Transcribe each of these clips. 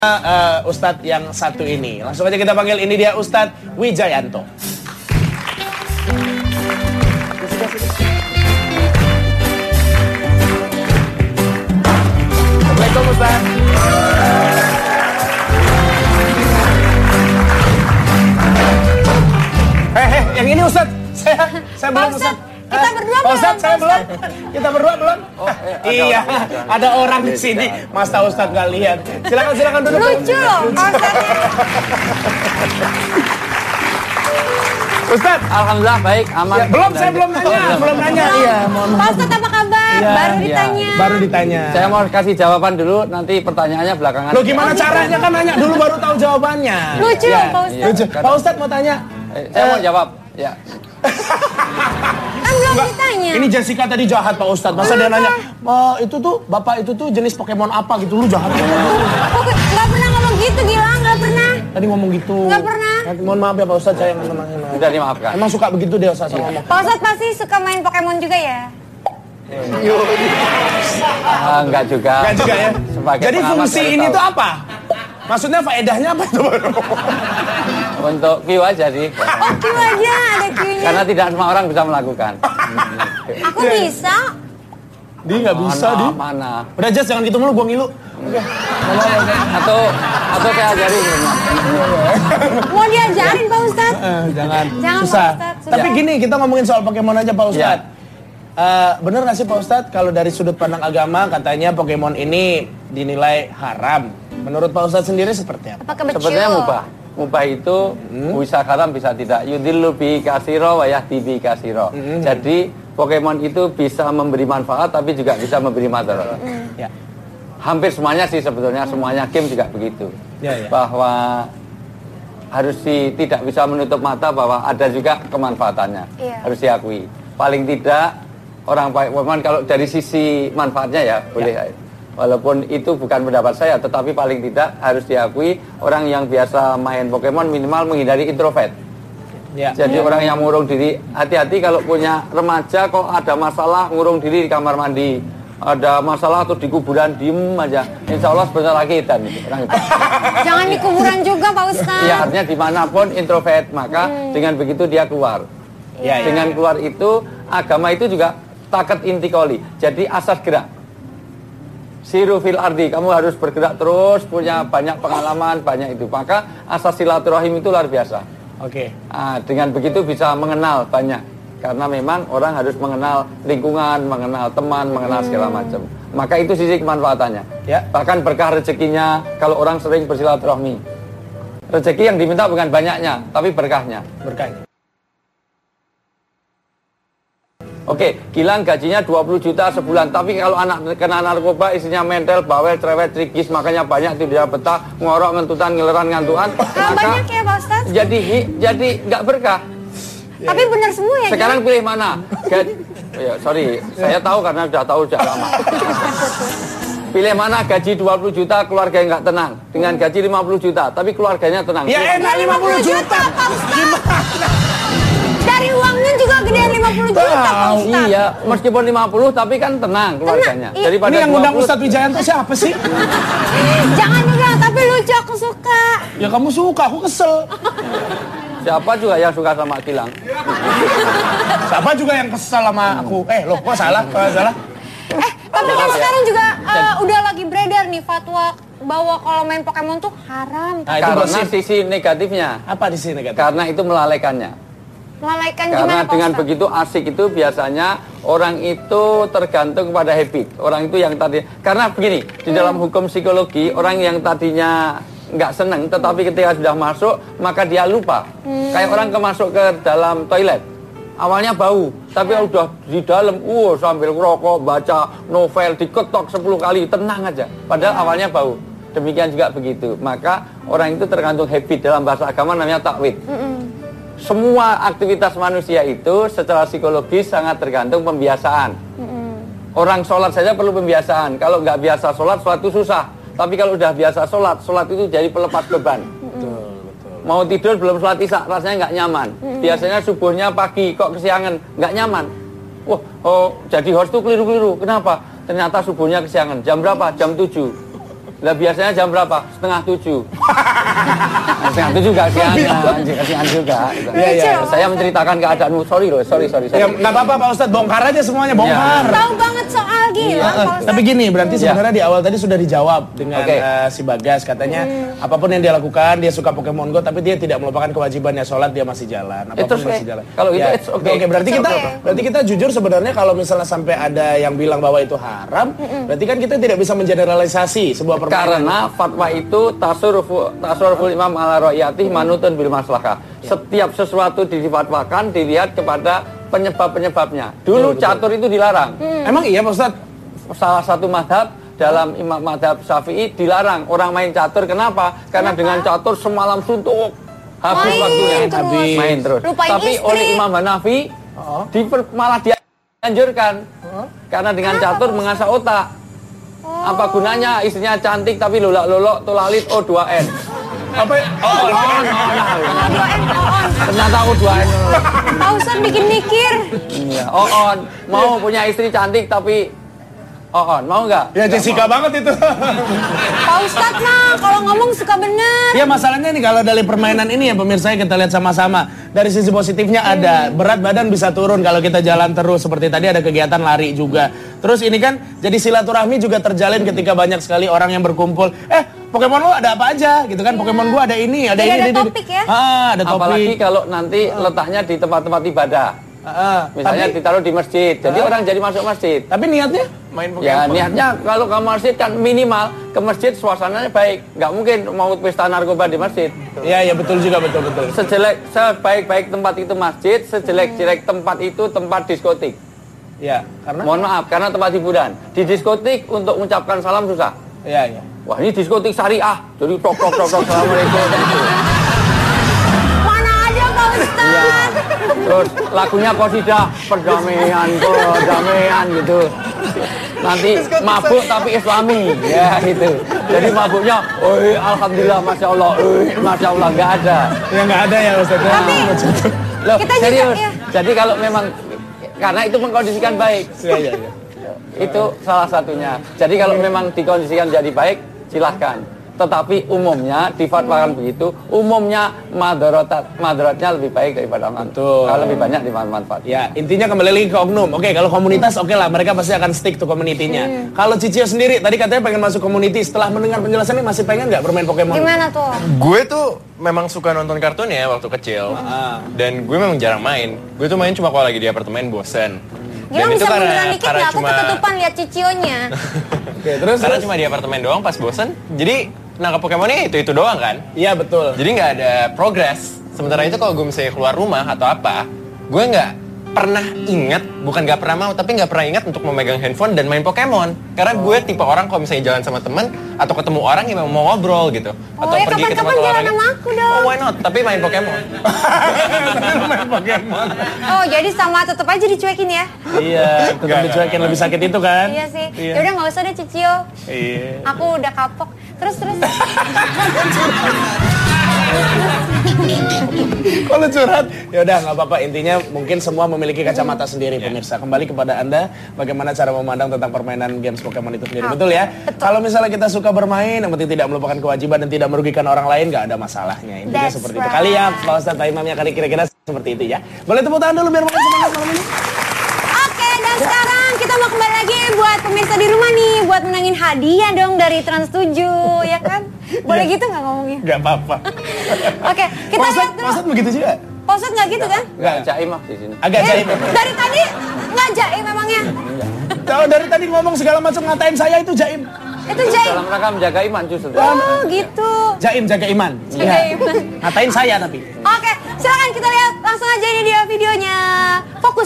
Ustadz yang satu ini. Langsung aja kita panggil, ini dia Ustadz Wijayanto. Assalamualaikum Ustadz. Yang ini Ustadz. Saya belum Ustadz. Kita berdua belum. Ustadz, saya belum. Kita berdua belum. Iya, ada orang di sini. Masa Ustadz nggak lihat? Silakan duduk. Lucu loh, Ustadz, alhamdulillah baik, aman. Ya, saya belum nanya. Iya, Pak Ustadz apa kabar? Ya, baru ditanya. ditanya. Saya mau kasih jawaban dulu, nanti pertanyaannya belakangan. Loh, gimana caranya kan nanya dulu baru tahu jawabannya. Lucu Ya. loh Pak Ustadz. Lucu. Pak Ustadz mau tanya. Saya mau jawab, ya. Kan belum ditanya. Ini Jessica tadi jahat Pak Ustadz. Masa dia nanya, itu tuh bapak itu tuh jenis Pokemon apa gitu, lu jahat. Oke, nggak pernah ngomong gitu, Gilang, nggak pernah. Tadi ngomong gitu. Nggak pernah. Mohon maaf ya Pak Ustadz, saya yang Sudah dimaafkan. emang suka begitu dia Ustadz sama ngomong. Pak Ustadz pasti suka main Pokemon juga ya? Enggak juga. Enggak juga ya. Sebagai Jadi pengamat fungsi baru ini tahu. tuh apa? Maksudnya faedahnya apa itu? Untuk view aja sih. Oh, Q aja, ada Q-nya. Karena tidak semua orang bisa melakukan. Aku bisa. Dia nggak bisa, Mana, Di. mana. Udah Jas, jangan gitu mulu, gua ngilu. Atau saya ajarin. Mau diajarin Pak Ustadz? Jangan Jangan, susah. Pak Ustadz, susah. Tapi gini, kita ngomongin soal Pokemon aja Pak Ustadz. Ya. Bener nggak sih Pak Ustadz, kalau dari sudut pandang agama katanya Pokemon ini dinilai haram. Menurut Pak Ustadz sendiri seperti apa? Apa kebetul? Sebenarnya mubah. Mubah itu bisa haram bisa tidak. Yudillu bi kasiro wa yahdi bi kasiro. Jadi Pokemon itu bisa memberi manfaat tapi juga bisa memberi madarat. Ya. Hampir semuanya sih sebetulnya, semuanya game juga begitu. Ya. Bahwa harus tidak bisa menutup mata bahwa ada juga kemanfaatannya. Iya. Harus diakui. Paling tidak orang Pokemon kalau dari sisi manfaatnya ya boleh. Walaupun itu bukan pendapat saya, tetapi paling tidak harus diakui orang yang biasa main Pokemon minimal menghindari introvert. Ya. Jadi orang yang mengurung diri, hati-hati kalau punya remaja kok ada masalah ngurung diri di kamar mandi, ada masalah atau di kuburan diem aja, insya Allah sebentar lagi dan orang itu. Jangan di kuburan juga Pak Ustadz. Ya artinya dimanapun introvert, maka dengan begitu dia keluar. Ya. Dengan keluar itu agama itu juga takat intikoli, jadi asas gerak. Siru fil ardi, kamu harus bergerak terus, punya banyak pengalaman, banyak itu. Maka asas silaturahim itu luar biasa. Oke. Dengan begitu bisa mengenal banyak. Karena memang orang harus mengenal lingkungan, mengenal teman, mengenal segala macam. Maka itu sisi kemanfaatannya. Ya. Bahkan berkah rezekinya kalau orang sering bersilaturahmi. Rezeki yang diminta bukan banyaknya, tapi berkahnya. Berkahnya. Oke, Gilang gajinya 20 juta sebulan, tapi kalau anak kena narkoba isinya mental, bawel, cerewet, trigis, makanya banyak tidak betah, ngorok, ngentutan, ngileran, ngantuan. Banyak ya Pak Ustadz? Jadi nggak berkah. Tapi benar semua ya? Sekarang pilih mana? Sorry, saya tahu karena sudah tahu sejak lama. Pilih mana gaji 20 juta, keluarga yang nggak tenang. Dengan gaji 50 juta, tapi keluarganya tenang. Ya enak 50 juta. Pak Ustadz. Dari uangnya juga gedean 50 juta Pak Ustadz. Iya, meskipun 50 tapi kan tenang keluarganya. Tenang. Daripada Ini yang undang 20, Ustadz Wijayanto siapa sih? Jangan udah, tapi lucu, aku suka. Ya kamu suka, aku kesel. siapa juga yang suka sama Gilang? Siapa juga yang kesel sama aku? Loh, kok salah? Tapi kan sekarang juga udah lagi beredar nih fatwa bahwa kalau main Pokemon tuh haram. Nah, itu Karena gosip. sisi negatifnya. Apa di sini kata? Karena itu melalaikannya. Melalaikan Karena gimana Pak dengan Ustadz? begitu asik itu biasanya orang itu tergantung pada habit. Orang itu yang tadi, karena begini, di dalam hukum psikologi, orang yang tadinya nggak seneng, tetapi ketika sudah masuk, maka dia lupa. Kayak orang masuk ke dalam toilet, awalnya bau, tapi udah di dalam, sambil ngerokok, baca novel, diketok 10 kali, tenang aja. Padahal awalnya bau. Demikian juga begitu. Maka orang itu tergantung habit, dalam bahasa agama namanya takwid. Semua aktivitas manusia itu secara psikologis sangat tergantung pembiasaan. Orang sholat saja perlu pembiasaan. Kalau nggak biasa sholat itu susah. Tapi kalau udah biasa sholat itu jadi pelepas beban. Betul. Mau tidur belum sholat isya, rasanya nggak nyaman. Biasanya subuhnya pagi, kok kesiangan, nggak nyaman. Jadi host tuh keliru-keliru. Kenapa? Ternyata subuhnya kesiangan. Jam berapa? Jam 7. Lah biasanya jam berapa? 6:30. 6:30 gak kasihan juga. Iya. Saya menceritakan keadaanmu. Sorry. Ya, nggak apa-apa Pak Ustadz, bongkar aja semuanya, bongkar. Tahu banget soal gila, Pak Ustadz. Tapi gini, berarti sebenarnya di awal tadi sudah dijawab dengan si Bagas. Katanya apapun yang dia lakukan, dia suka Pokemon Go, tapi dia tidak melupakan kewajibannya sholat, dia masih jalan. Apapun masih jalan. Kalau itu ya, it's okay. Oke, berarti kita jujur sebenarnya kalau misalnya sampai ada yang bilang bahwa itu haram, berarti kan kita tidak bisa mengeneralisasi sebuah permainan. Karena fatwa itu tasarruful imam ala ra'iyatih manutun bil maslahah. Setiap sesuatu difatwakan dilihat kepada penyebab-penyebabnya. Dulu catur itu dilarang. Emang iya Pak Ustadz? Salah satu madhab dalam imam madhab Syafi'i dilarang orang main catur. Kenapa? Karena dengan catur semalam suntuk. Habis waktunya. Main terus. Lupain Tapi istri. oleh Imam Hanafi malah dianjurkan. Karena dengan catur mengasah otak. Apa gunanya istrinya cantik tapi lolak-lolok tulalit O2N. Apa? On. Ternyata O2N. Pak Ustadz bikin mikir. Iya, on. Mau punya istri cantik tapi on. Mau nggak? Ya Jessica banget itu. Pak Ustadz mah kalau ngomong suka bener. Ya masalahnya nih kalau dari permainan ini ya pemirsa kita lihat sama-sama. Dari sisi positifnya ada, berat badan bisa turun kalau kita jalan terus. Seperti tadi ada kegiatan lari juga. Terus ini kan jadi silaturahmi juga terjalin ketika banyak sekali orang yang berkumpul. Pokemon lo ada apa aja gitu kan? Pokemon gua ada ini, ada Jadi ini. ada topik ya? Ada topik. Apalagi kalau nanti letaknya di tempat-tempat ibadah. Misalnya ditaruh di masjid. Jadi orang jadi masuk masjid. Tapi niatnya main Pokemon. Ya niatnya kalau ke masjid kan minimal ke masjid suasananya baik. Nggak mungkin mau pesta narkoba di masjid. Iya betul juga betul. Sebaik-baik tempat itu masjid, sejelek-jelek tempat itu tempat diskotik. Ya karena. Mohon maaf karena tempat hiburan. Di diskotik untuk mengucapkan salam susah. Iya. Wah ini diskotik syariah. Jadi tok assalamualaikum. Mana aja Pak Ustadz. Iya. Terus lagunya qasidah perdamaian gitu. Nanti mabuk tapi islami. Ya gitu. Jadi mabuknya, alhamdulillah, masya Allah, nggak ada. Ya nggak ada ya Ustaz. Tapi Loh, kita serius. juga ya. Jadi kalau memang karena itu mengkondisikan baik. Iya. Itu salah satunya. Jadi kalau memang dikondisikan jadi baik, silahkan. Tetapi umumnya difatwakan begitu, umumnya madaratnya lebih baik daripada manfaat. Kalau lebih banyak manfaat. Ya, intinya kembali lagi ke oknum. Oke, kalau komunitas oke lah, mereka pasti akan stick to community-nya. Kalau Cicio sendiri, tadi katanya pengen masuk community, setelah mendengar penjelasannya masih pengen nggak bermain Pokemon? Gimana tuh? Gue tuh memang suka nonton kartun ya waktu kecil. Dan gue memang jarang main. Gue tuh main cuma kalau lagi di apartemen bosen. Gila Dan bisa itu munduran dikit nggak? Aku cuma ketutupan lihat Cicionya. Oke, terus karena cuma di apartemen doang pas bosen. Jadi nangkap Pokemonnya itu doang kan. Iya betul. Jadi nggak ada progres. Sementara itu kalau gue misalnya keluar rumah atau apa, gue nggak pernah ingat, bukan nggak pernah mau, tapi nggak pernah ingat untuk memegang handphone dan main Pokemon. Karena gue tipe orang kalau misalnya jalan sama teman atau ketemu orang yang memang mau ngobrol gitu, atau ya pergi ke tempat kapan-kapan jalan olahraga. sama aku dong. Oh why not? Tapi main Pokemon. main Pokemon. Oh jadi sama tetep aja dicuekin ya? Iya, tetap dicuekin lebih sakit itu kan? Iya sih. Yaudah nggak usah deh Cicio. Iya. Aku udah kapok. Terus. Kalau curhat, ya udah nggak apa-apa. Intinya mungkin semua memiliki kacamata sendiri, pemirsa. Kembali kepada Anda, bagaimana cara memandang tentang permainan games Pokemon itu sendiri. Betul ya? Kalau misalnya kita suka bermain, yang penting tidak melupakan kewajiban dan tidak merugikan orang lain, nggak ada masalahnya. Intinya seperti itu. Kali ya, Pak Ustadz, Pak Imamnya kali kira-kira seperti itu ya. Boleh tepuk tangan dulu biar makin semangat malam ini. Oke, dan sekarang kita mau kembali lagi buat pemirsa di rumah nih, buat menangin hadiah dong dari Trans 7, ya kan? Boleh gitu nggak ngomongnya? Nggak apa-apa. Oke, kita lihat dulu. Pak Ustadz begitu juga? Pak Ustadz nggak gitu kan? Nggak jaim di sini. Agak jaim. Dari tadi nggak jaim memangnya? Kalau dari tadi ngomong segala macam ngatain saya itu jaim. Itu jaim. Dalam rangka menjaga iman justru. Oh gitu. Jaim jaga iman. Jaga iman. Ngatain saya tapi. Oke, silakan kita lihat langsung aja ini dia videonya. Fokus.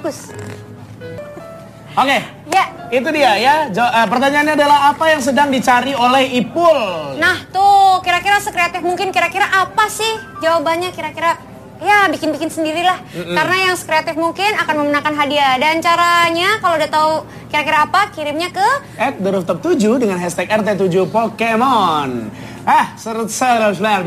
Oke. Ya. Itu dia ya. Pertanyaannya adalah apa yang sedang dicari oleh Ipul? Nah tuh, kira-kira sekreatif mungkin kira-kira apa sih jawabannya kira-kira? Ya bikin-bikin sendirilah. Karena yang sekreatif mungkin akan memenangkan hadiah. Dan caranya kalau udah tahu kira-kira apa, kirimnya ke @therooftop7 dengan hashtag RT7 Pokemon. Seru.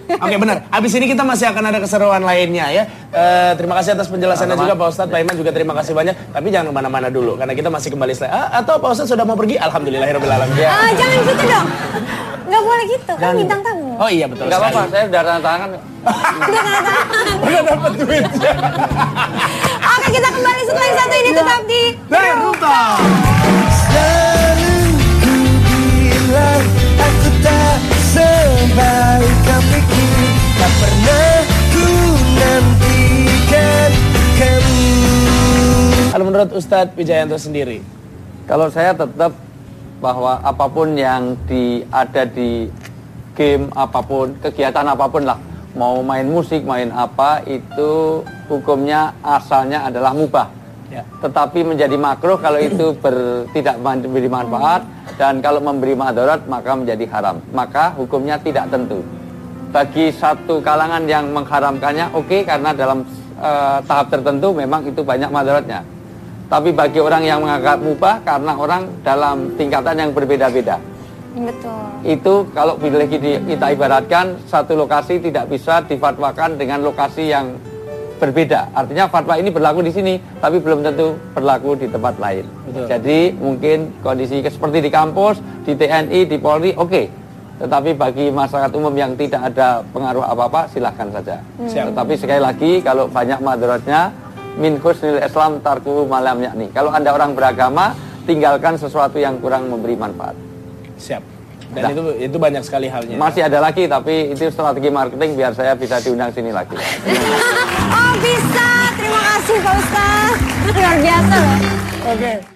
Oke, benar. Habis ini kita masih akan ada keseruan lainnya ya. Terima kasih atas penjelasannya juga Pak Ustadz. Pak Iman juga terima kasih banyak. Tapi jangan kemana-mana dulu karena kita masih kembali setelah. Atau Pak Ustadz sudah mau pergi? Alhamdulillahirobbilalamin. Jangan gitu dong. Nggak boleh gitu, kan bintang tamu. Oh iya betul. Nggak apa-apa, saya udah tanda tangan. Udah dapat duitnya. Oke, kita kembali setelah yang satu ini tetap di Deruta. Selalu ku bilang aku tak sebaik kau pikir, tak pernah ku nantikan kamu. Kalau menurut Ustadz Wijayanto sendiri, Kalau saya tetap bahwa apapun yang ada di game apapun, kegiatan apapun lah, mau main musik, main apa, itu hukumnya asalnya adalah mubah. Ya. Tetapi menjadi makruh kalau itu tidak memberi manfaat, dan kalau memberi madarat maka menjadi haram. Maka hukumnya tidak tentu. Bagi satu kalangan yang mengharamkannya, oke, karena dalam tahap tertentu memang itu banyak madaratnya. Tapi bagi orang yang menganggap mubah, karena orang dalam tingkatan yang berbeda-beda. Betul. Itu kalau bila kita ibaratkan satu lokasi tidak bisa difatwakan dengan lokasi yang berbeda. Artinya fatwa ini berlaku di sini, tapi belum tentu berlaku di tempat lain. Betul. Jadi mungkin kondisi seperti di kampus, di TNI, di Polri, oke. Tetapi bagi masyarakat umum yang tidak ada pengaruh apa-apa, silahkan saja. Siap. Tetapi sekali lagi, kalau banyak madaratnya, min husnil Islam tarkuhu malam yakni. Kalau Anda orang beragama, tinggalkan sesuatu yang kurang memberi manfaat. siap. Dan itu banyak sekali halnya. Masih ada lagi, tapi itu strategi marketing biar saya bisa diundang sini lagi. Oh bisa, terima kasih Pak Ustadz. Luar biasa loh. Oke.